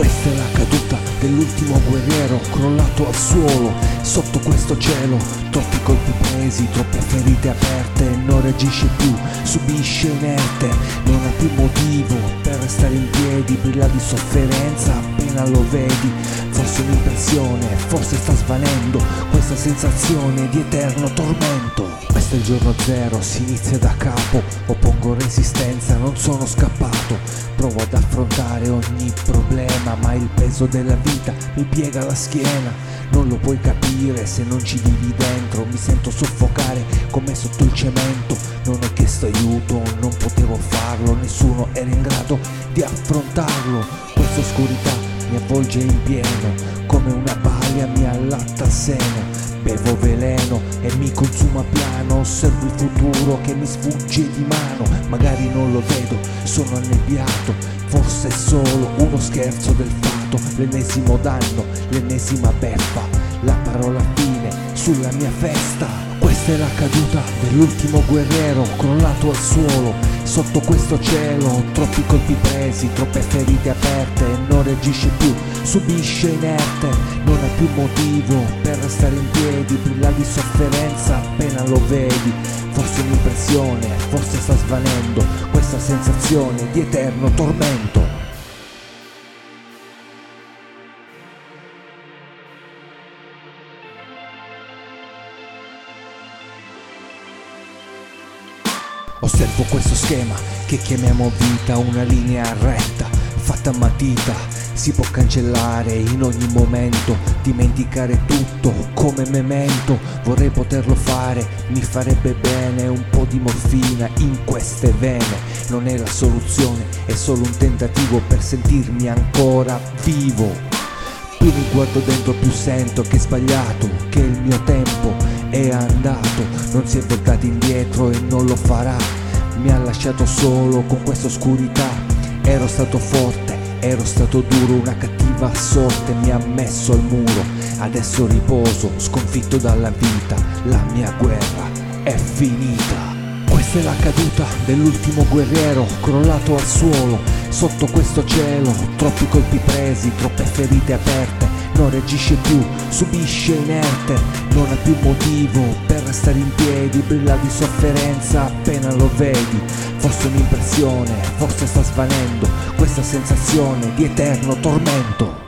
Questa è la caduta dell'ultimo guerriero crollato al suolo sotto questo cielo. Troppi colpi presi, troppe ferite aperte, non reagisce più, subisce inerte. Non ha più motivo per restare in piedi, brilla di sofferenza appena lo vedi. Forse un'impressione, forse sta svanendo questa sensazione di eterno tormento. Questo è il giorno zero, si inizia da capo, oppongo resistenza, non sono scappato. Provo ad affrontare ogni problema, ma il peso della vita mi piega la schiena. Non lo puoi capire se non ci vivi dentro, mi sento soffocare come sotto il cemento. Non ho chiesto aiuto, non potevo farlo, nessuno era in grado di affrontarlo. Questa oscurità mi avvolge in pieno, come una balia mi allatta il seno. Bevo veleno e mi consuma piano, osservo il futuro che mi sfugge di mano. Magari non lo vedo, sono annebbiato, forse è solo uno scherzo del fato. L'ennesimo danno, l'ennesima beffa, la parola fine sulla mia festa. Questa è la caduta dell'ultimo guerriero crollato al suolo sotto questo cielo. Troppi colpi presi, troppe ferite aperte, non reagisce più, subisce inerte. Non ha più motivo per restare in piedi, brilla di sofferenza appena lo vedi. Forse un'impressione, forse sta svanendo questa sensazione di eterno tormento. Osservo questo schema che chiamiamo vita, una linea retta, fatta a matita. Si può cancellare in ogni momento, dimenticare tutto come memento. Vorrei poterlo fare, mi farebbe bene un po' di morfina in queste vene. Non è la soluzione, è solo un tentativo per sentirmi ancora vivo. Più mi guardo dentro più sento che è sbagliato, che il mio tempo è andato. Non si è voltato indietro e non lo farà, mi ha lasciato solo con questa oscurità. Ero stato forte, ero stato duro, una cattiva sorte mi ha messo al muro. Adesso riposo, sconfitto dalla vita, la mia guerra è finita. Questa è la caduta dell'ultimo guerriero crollato al suolo sotto questo cielo. Troppi colpi presi, troppe ferite aperte, non reagisce più, subisce inerte. Non ha più motivo per restare in piedi, brilla di sofferenza appena lo vedi. Forse un'impressione, forse sta svanendo questa sensazione di eterno tormento.